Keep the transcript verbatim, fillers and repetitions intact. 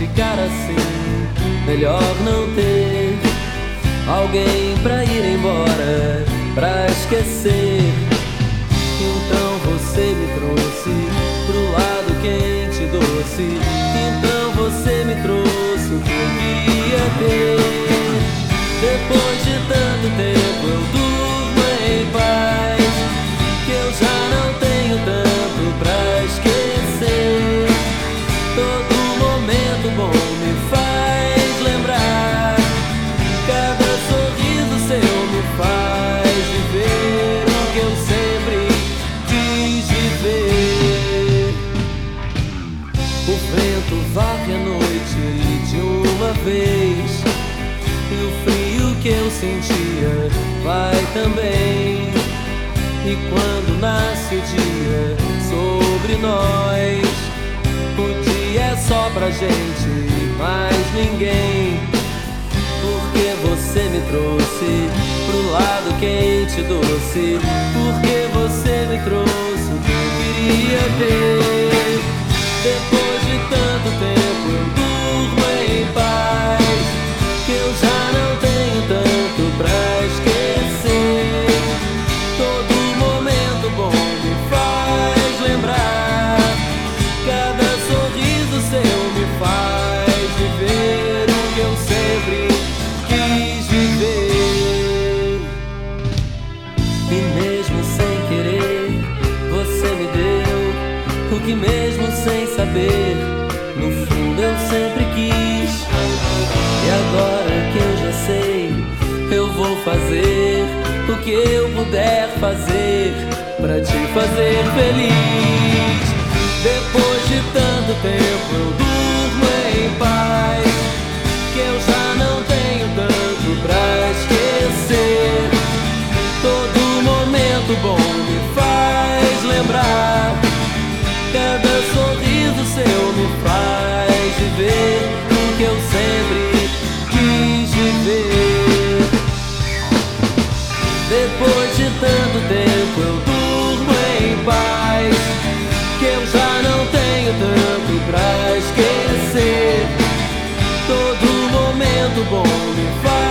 ficar assim, melhor não ter alguém pra ir embora, pra esquecer. Então você me trouxe pro lado quente e doce. Então você me trouxe o que eu queria ter. Depois de tanto tempo eu durmo em paz, que eu já não tenho tanto pra esquecer. Todo momento bom me faz lembrar, cada sorriso seu me faz viver o que eu sempre quis viver. O vento varre a noite de uma vez, e o frio que eu sentia vai também. E quando nasce o dia sobre nós, o dia é só pra gente, mais ninguém. Porque você me trouxe pro lado quente e doce. Porque você me trouxe o que eu queria ter. Depois de tanto tempo eu durmo em paz, que eu já não tenho tanto pra esquecer. Todo momento bom me faz lembrar, cada sorriso seu me faz viver o que eu sempre quis viver. E mesmo sem querer, você me deu o que mesmo sem saber, no fundo eu sempre quis. E agora que eu já sei, eu vou fazer o que eu puder fazer pra te fazer feliz. Depois de tanto tempo eu durmo em paz, que eu já não tenho tanto pra esquecer. Todo momento bom me faz lembrar, cada sorriso seu me faz viver o que eu sempre quis viver. Depois de tanto tempo eu durmo em paz, que eu já não tenho tanto pra esquecer. Todo momento bom me faz